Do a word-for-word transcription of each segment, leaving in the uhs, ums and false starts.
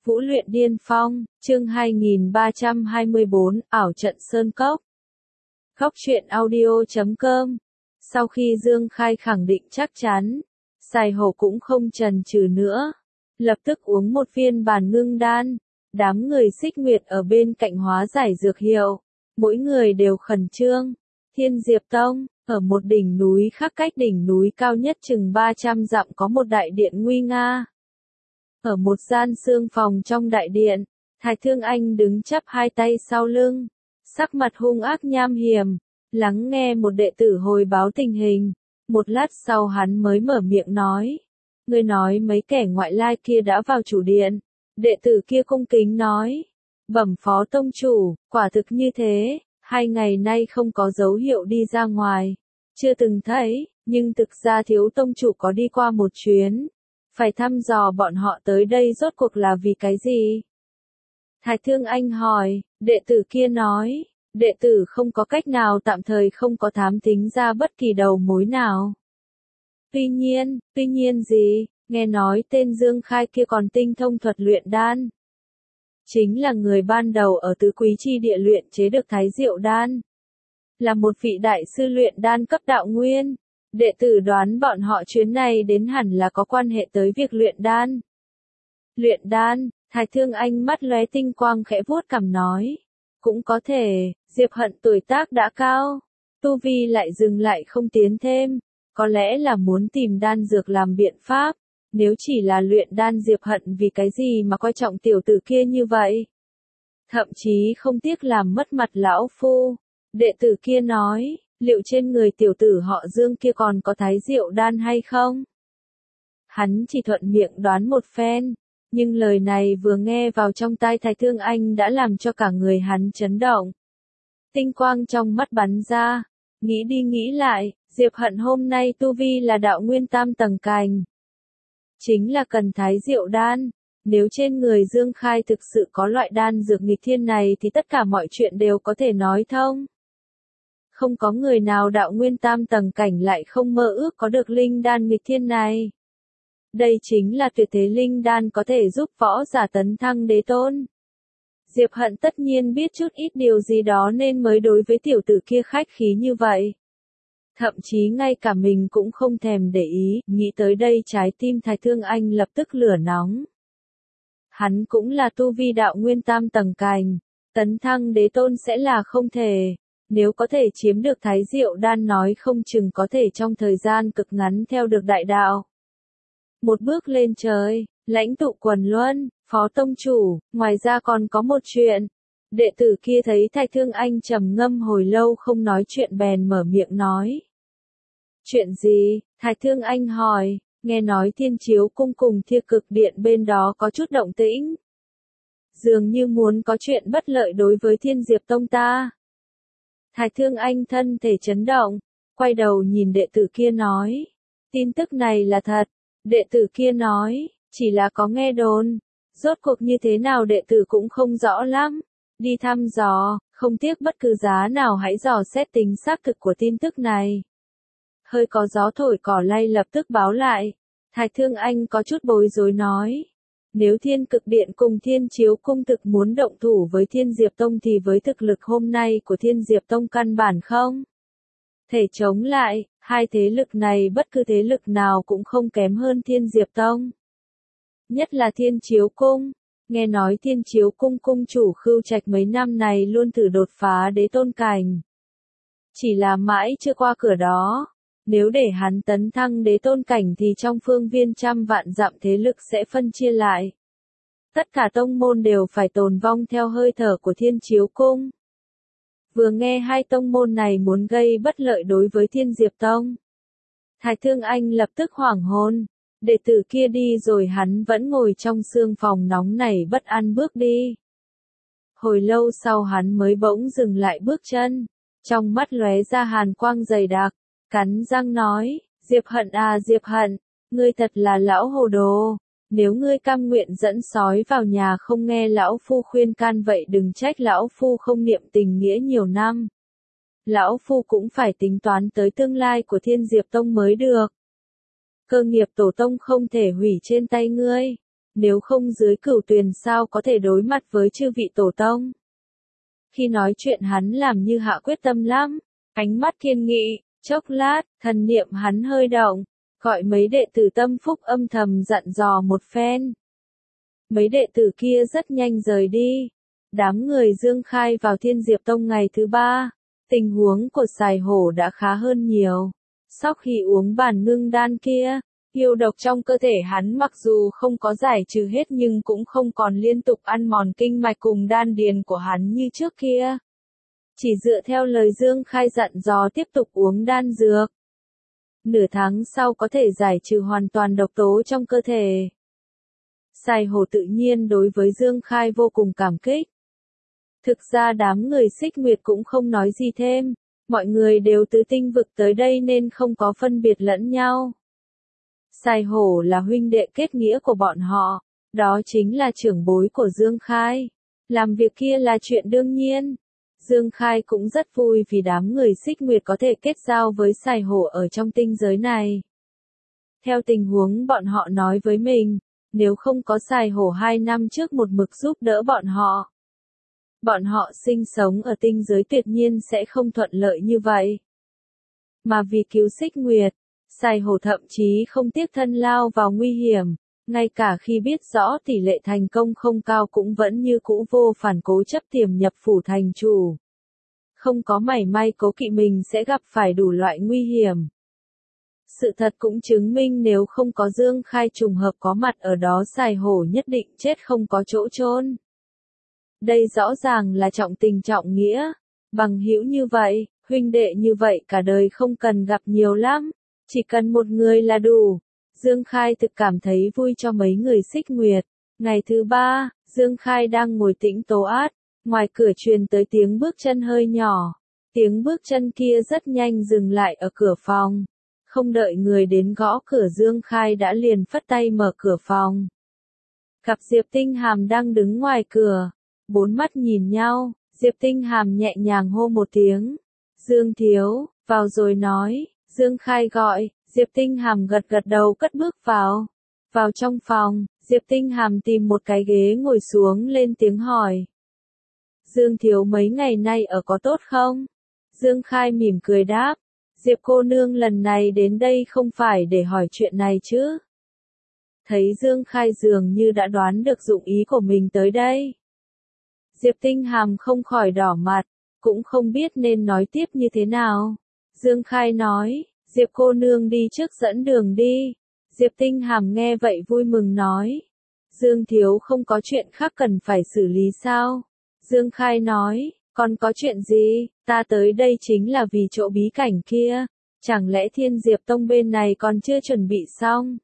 Vũ luyện điên phong, chương hai nghìn ba trăm hai mươi bốn, ảo trận Sơn Cốc. Góc truyện audio chấm com. Sau khi Dương Khai khẳng định chắc chắn, Sài Hổ cũng không chần chừ nữa. Lập tức uống một viên bàn ngưng đan. Đám người Xích Nguyệt ở bên cạnh hóa giải dược hiệu. Mỗi người đều khẩn trương. Thiên Diệp Tông, ở một đỉnh núi khác cách đỉnh núi cao nhất chừng ba trăm dặm có một đại điện nguy nga. Ở một gian xương phòng trong đại điện, Thái Thương Anh đứng chắp hai tay sau lưng, sắc mặt hung ác nham hiểm, lắng nghe một đệ tử hồi báo tình hình. Một lát sau hắn mới mở miệng nói, ngươi nói mấy kẻ ngoại lai kia đã vào chủ điện. Đệ tử kia cung kính nói, bẩm phó tông chủ, quả thực như thế, hai ngày nay không có dấu hiệu đi ra ngoài, chưa từng thấy, nhưng thực ra thiếu tông chủ có đi qua một chuyến. Phải thăm dò bọn họ tới đây rốt cuộc là vì cái gì? Thái Thương Anh hỏi, đệ tử kia nói, đệ tử không có cách nào tạm thời không có thám tính ra bất kỳ đầu mối nào. Tuy nhiên, tuy nhiên gì, nghe nói tên Dương Khai kia còn tinh thông thuật luyện đan. Chính là người ban đầu ở tứ quý chi địa luyện chế được Thái Diệu Đan. Là một vị đại sư luyện đan cấp đạo nguyên. Đệ tử đoán bọn họ chuyến này đến hẳn là có quan hệ tới việc luyện đan. Luyện đan, Thái Thương Anh mắt lóe tinh quang khẽ vuốt cằm nói. Cũng có thể, Diệp Hận tuổi tác đã cao. Tu vi lại dừng lại không tiến thêm. Có lẽ là muốn tìm đan dược làm biện pháp. Nếu chỉ là luyện đan Diệp Hận vì cái gì mà coi trọng tiểu tử kia như vậy. Thậm chí không tiếc làm mất mặt lão phu. Đệ tử kia nói. Liệu trên người tiểu tử họ Dương kia còn có Thái Diệu Đan hay không? Hắn chỉ thuận miệng đoán một phen, nhưng lời này vừa nghe vào trong tai Thái Thương Anh đã làm cho cả người hắn chấn động. Tinh quang trong mắt bắn ra, nghĩ đi nghĩ lại, Diệp Hận hôm nay tu vi là đạo nguyên tam tầng cành. Chính là cần Thái Diệu Đan, nếu trên người Dương Khai thực sự có loại đan dược nghịch thiên này thì tất cả mọi chuyện đều có thể nói thông. Không có người nào đạo nguyên tam tầng cảnh lại không mơ ước có được linh đan nghịch thiên này. Đây chính là tuyệt thế linh đan có thể giúp võ giả tấn thăng đế tôn. Diệp Hận tất nhiên biết chút ít điều gì đó nên mới đối với tiểu tử kia khách khí như vậy. Thậm chí ngay cả mình cũng không thèm để ý, nghĩ tới đây trái tim Thái Thương Anh lập tức lửa nóng. Hắn cũng là tu vi đạo nguyên tam tầng cành, tấn thăng đế tôn sẽ là không thể. Nếu có thể chiếm được Thái Diệu Đan nói không chừng có thể trong thời gian cực ngắn theo được đại đạo. Một bước lên trời, lãnh tụ quần luân, phó tông chủ, ngoài ra còn có một chuyện. Đệ tử kia thấy Thái Thương Anh trầm ngâm hồi lâu không nói chuyện bèn mở miệng nói. Chuyện gì? Thái Thương Anh hỏi, nghe nói Thiên Chiếu cung cùng Thiên Cực Điện bên đó có chút động tĩnh. Dường như muốn có chuyện bất lợi đối với Thiên Diệp Tông ta. Thái Thương Anh thân thể chấn động, quay đầu nhìn đệ tử kia nói. Tin tức này là thật. Đệ tử kia nói, chỉ là có nghe đồn. Rốt cuộc như thế nào đệ tử cũng không rõ lắm. Đi thăm dò, không tiếc bất cứ giá nào hãy dò xét tính xác thực của tin tức này. Hơi có gió thổi cỏ lay lập tức báo lại. Thái Thương Anh có chút bối rối nói. Nếu Thiên Cực Điện cùng Thiên Chiếu cung thực muốn động thủ với Thiên Diệp Tông thì với thực lực hôm nay của Thiên Diệp Tông căn bản không thể chống lại, hai thế lực này bất cứ thế lực nào cũng không kém hơn Thiên Diệp Tông. Nhất là Thiên Chiếu cung, nghe nói Thiên Chiếu cung cung chủ Khưu Trạch mấy năm này luôn thử đột phá đế tôn cảnh. Chỉ là mãi chưa qua cửa đó. Nếu để hắn tấn thăng đế tôn cảnh thì trong phương viên trăm vạn dặm thế lực sẽ phân chia lại. Tất cả tông môn đều phải tồn vong theo hơi thở của Thiên Chiếu cung. Vừa nghe hai tông môn này muốn gây bất lợi đối với Thiên Diệp Tông. Thái Thương Anh lập tức hoảng hồn. Đệ tử kia đi rồi hắn vẫn ngồi trong sương phòng nóng này bất an bước đi. Hồi lâu sau hắn mới bỗng dừng lại bước chân. Trong mắt lóe ra hàn quang dày đặc. Cắn răng nói, Diệp Hận à Diệp Hận, ngươi thật là lão hồ đồ, nếu ngươi cam nguyện dẫn sói vào nhà không nghe lão phu khuyên can vậy đừng trách lão phu không niệm tình nghĩa nhiều năm. Lão phu cũng phải tính toán tới tương lai của Thiên Diệp Tông mới được. Cơ nghiệp tổ tông không thể hủy trên tay ngươi. nếu không dưới cửu tuyền sao có thể đối mặt với chư vị tổ tông. Khi nói chuyện hắn làm như hạ quyết tâm lắm, ánh mắt kiên nghị, chốc lát, thần niệm hắn hơi động, gọi mấy đệ tử tâm phúc âm thầm dặn dò một phen. Mấy đệ tử kia rất nhanh rời đi. Đám người Dương Khai vào Thiên Diệp Tông ngày thứ ba, tình huống của Sài Hổ đã khá hơn nhiều. Sau khi uống bản ngưng đan kia, yêu độc trong cơ thể hắn mặc dù không có giải trừ hết nhưng cũng không còn liên tục ăn mòn kinh mạch cùng đan điền của hắn như trước kia. Chỉ dựa theo lời Dương Khai dặn dò tiếp tục uống đan dược. Nửa tháng sau có thể giải trừ hoàn toàn độc tố trong cơ thể. Sài Hổ tự nhiên đối với Dương Khai vô cùng cảm kích. Thực ra đám người Xích Nguyệt cũng không nói gì thêm, mọi người đều từ tinh vực tới đây nên không có phân biệt lẫn nhau. Sài Hổ là huynh đệ kết nghĩa của bọn họ, đó chính là trưởng bối của Dương Khai. Làm việc kia là chuyện đương nhiên. Dương Khai cũng rất vui vì đám người Xích Nguyệt có thể kết giao với Sài Hổ ở trong tinh giới này. Theo tình huống bọn họ nói với mình, nếu không có Sài Hổ hai năm trước một mực giúp đỡ bọn họ, bọn họ sinh sống ở tinh giới tuyệt nhiên sẽ không thuận lợi như vậy. Mà vì cứu Xích Nguyệt, Sài Hổ thậm chí không tiếc thân lao vào nguy hiểm, ngay cả khi biết rõ tỷ lệ thành công không cao cũng vẫn như cũ vô phản cố chấp tiềm nhập phủ thành chủ. Không có mảy may cố kỵ mình sẽ gặp phải đủ loại nguy hiểm. Sự thật cũng chứng minh nếu không có Dương Khai trùng hợp có mặt ở đó Sài Hổ nhất định chết không có chỗ chôn. Đây rõ ràng là trọng tình trọng nghĩa, bằng hữu như vậy, huynh đệ như vậy cả đời không cần gặp nhiều lắm, chỉ cần một người là đủ. Dương Khai thực cảm thấy vui cho mấy người Xích Nguyệt. Ngày thứ ba, Dương Khai đang ngồi tĩnh tố át, ngoài cửa truyền tới tiếng bước chân hơi nhỏ. Tiếng bước chân kia rất nhanh dừng lại ở cửa phòng. Không đợi người đến gõ cửa Dương Khai đã liền phất tay mở cửa phòng. Gặp Diệp Tinh Hàm đang đứng ngoài cửa. Bốn mắt nhìn nhau, Diệp Tinh Hàm nhẹ nhàng hô một tiếng. Dương thiếu, vào rồi nói. Dương Khai gọi, Diệp Tinh Hàm gật gật đầu cất bước vào. Vào trong phòng, Diệp Tinh Hàm tìm một cái ghế ngồi xuống lên tiếng hỏi. Dương thiếu mấy ngày nay ở có tốt không? Dương Khai mỉm cười đáp. Diệp cô nương lần này đến đây không phải để hỏi chuyện này chứ? Thấy Dương Khai dường như đã đoán được dụng ý của mình tới đây. Diệp Tinh Hàm không khỏi đỏ mặt, cũng không biết nên nói tiếp như thế nào. Dương Khai nói, Diệp cô nương đi trước dẫn đường đi. Diệp Tinh Hàm nghe vậy vui mừng nói. Dương thiếu không có chuyện khác cần phải xử lý sao? Dương Khai nói, còn có chuyện gì, ta tới đây chính là vì chỗ bí cảnh kia. Chẳng lẽ Thiên Diệp Tông bên này còn chưa chuẩn bị xong?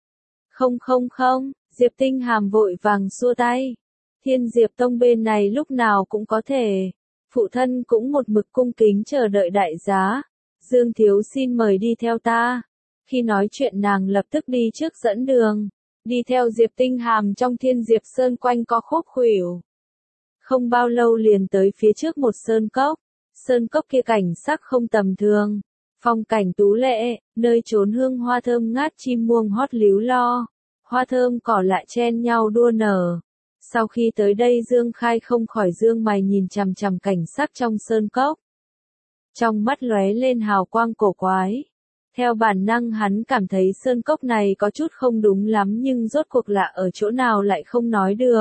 Không không không, Diệp Tinh Hàm vội vàng xua tay. Thiên Diệp Tông bên này lúc nào cũng có thể. Phụ thân cũng một mực cung kính chờ đợi đại giá. Dương thiếu xin mời đi theo ta. Khi nói chuyện nàng lập tức đi trước dẫn đường. Đi theo Diệp Tinh Hàm trong Thiên Diệp Sơn quanh co khúc khuỷu. Không bao lâu liền tới phía trước một sơn cốc. Sơn cốc kia cảnh sắc không tầm thường. Phong cảnh tú lệ, nơi trốn hương hoa thơm ngát chim muông hót líu lo. Hoa thơm cỏ lạ chen nhau đua nở. Sau khi tới đây Dương Khai không khỏi dương mày nhìn chằm chằm cảnh sắc trong sơn cốc. Trong mắt lóe lên hào quang cổ quái. Theo bản năng hắn cảm thấy sơn cốc này có chút không đúng lắm nhưng rốt cuộc lạ ở chỗ nào lại không nói được.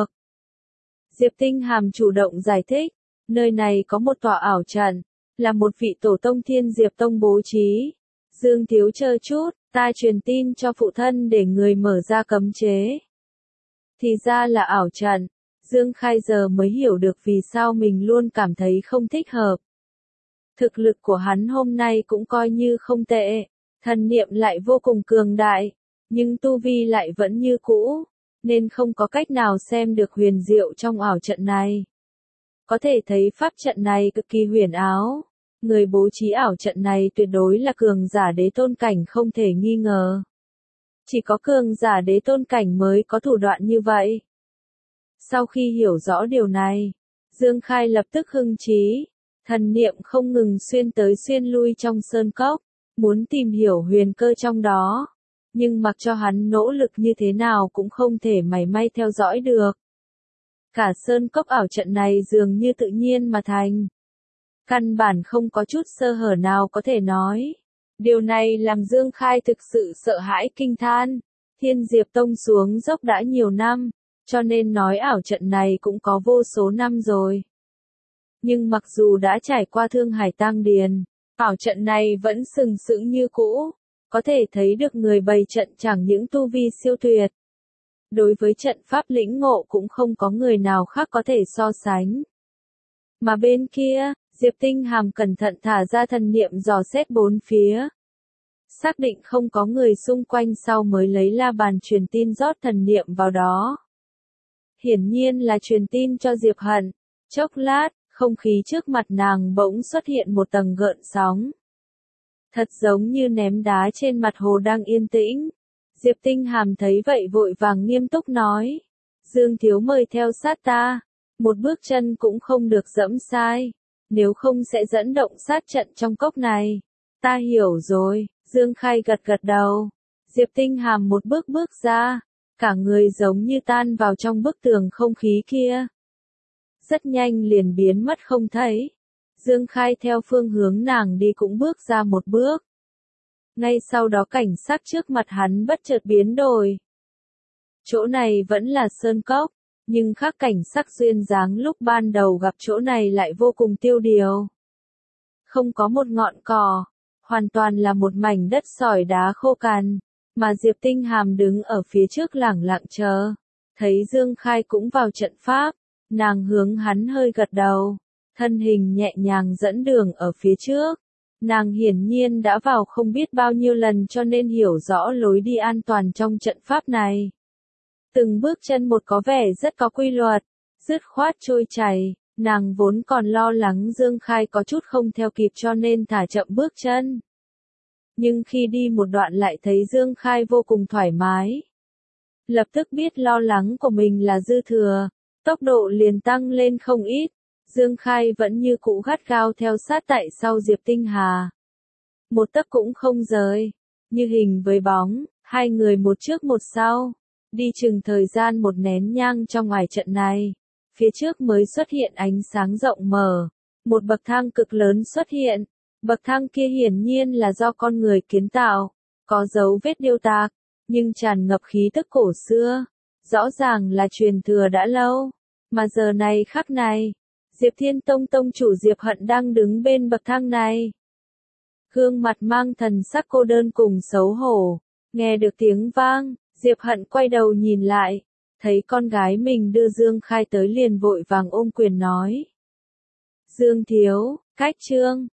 Diệp Tinh Hàm chủ động giải thích, nơi này có một tòa ảo trận, là một vị tổ tông Thiên Diệp Tông bố trí. Dương thiếu chờ chút, ta truyền tin cho phụ thân để người mở ra cấm chế. Thì ra là ảo trận, Dương Khai giờ mới hiểu được vì sao mình luôn cảm thấy không thích hợp. Thực lực của hắn hôm nay cũng coi như không tệ, thần niệm lại vô cùng cường đại, nhưng tu vi lại vẫn như cũ, nên không có cách nào xem được huyền diệu trong ảo trận này. Có thể thấy pháp trận này cực kỳ huyền ảo, người bố trí ảo trận này tuyệt đối là cường giả đế tôn cảnh không thể nghi ngờ. Chỉ có cường giả đế tôn cảnh mới có thủ đoạn như vậy. Sau khi hiểu rõ điều này, Dương Khai lập tức hưng trí, thần niệm không ngừng xuyên tới xuyên lui trong sơn cốc, muốn tìm hiểu huyền cơ trong đó. nhưng mặc cho hắn nỗ lực như thế nào cũng không thể mảy may theo dõi được. Cả sơn cốc ảo trận này dường như tự nhiên mà thành. Căn bản không có chút sơ hở nào có thể nói. Điều này làm Dương Khai thực sự sợ hãi kinh than. Thiên Diệp Tông xuống dốc đã nhiều năm, cho nên nói ảo trận này cũng có vô số năm rồi. Nhưng mặc dù đã trải qua Thương Hải Tang Điền, ảo trận này vẫn sừng sững như cũ, có thể thấy được người bày trận chẳng những tu vi siêu tuyệt. Đối với trận pháp lĩnh ngộ cũng không có người nào khác có thể so sánh. Mà bên kia, Diệp Tinh Hàm cẩn thận thả ra thần niệm dò xét bốn phía. Xác định không có người xung quanh sau mới lấy la bàn truyền tin rót thần niệm vào đó. Hiển nhiên là truyền tin cho Diệp Hận. Chốc lát, không khí trước mặt nàng bỗng xuất hiện một tầng gợn sóng. Thật giống như ném đá trên mặt hồ đang yên tĩnh. Diệp Tinh Hàm thấy vậy vội vàng nghiêm túc nói. Dương thiếu mời theo sát ta. Một bước chân cũng không được dẫm sai. Nếu không sẽ dẫn động sát trận trong cốc này. Ta hiểu rồi. Dương Khai gật gật đầu. Diệp Tinh Hàm một bước bước ra. Cả người giống như tan vào trong bức tường không khí kia. Rất nhanh liền biến mất không thấy. Dương Khai theo phương hướng nàng đi cũng bước ra một bước. Ngay sau đó cảnh sắc trước mặt hắn bất chợt biến đổi. Chỗ này vẫn là sơn cốc, nhưng khác cảnh sắc duyên dáng lúc ban đầu gặp chỗ này lại vô cùng tiêu điều. Không có một ngọn cỏ, hoàn toàn là một mảnh đất sỏi đá khô cằn, mà Diệp Tinh Hàm đứng ở phía trước lẳng lặng chờ. Thấy Dương Khai cũng vào trận pháp, nàng hướng hắn hơi gật đầu, thân hình nhẹ nhàng dẫn đường ở phía trước. Nàng hiển nhiên đã vào không biết bao nhiêu lần cho nên hiểu rõ lối đi an toàn trong trận pháp này. Từng bước chân một có vẻ rất có quy luật, dứt khoát trôi chảy, nàng vốn còn lo lắng Dương Khai có chút không theo kịp cho nên thả chậm bước chân. Nhưng khi đi một đoạn lại thấy Dương Khai vô cùng thoải mái. Lập tức biết lo lắng của mình là dư thừa, tốc độ liền tăng lên không ít. Dương Khai vẫn như cũ gắt gao theo sát tại sau Diệp Tinh Hà. Một tấc cũng không rời, như hình với bóng, hai người một trước một sau, đi chừng thời gian một nén nhang trong ngoài trận này. Phía trước mới xuất hiện ánh sáng rộng mở, một bậc thang cực lớn xuất hiện, bậc thang kia hiển nhiên là do con người kiến tạo, có dấu vết điêu tạc, nhưng tràn ngập khí tức cổ xưa, rõ ràng là truyền thừa đã lâu, mà giờ này khắc này. Diệp Thiên Tông Tông chủ Diệp Hận đang đứng bên bậc thang này. Gương mặt mang thần sắc cô đơn cùng xấu hổ. Nghe được tiếng vang, Diệp Hận quay đầu nhìn lại. Thấy con gái mình đưa Dương Khai tới liền vội vàng ôm quyền nói. Dương thiếu, cách trương,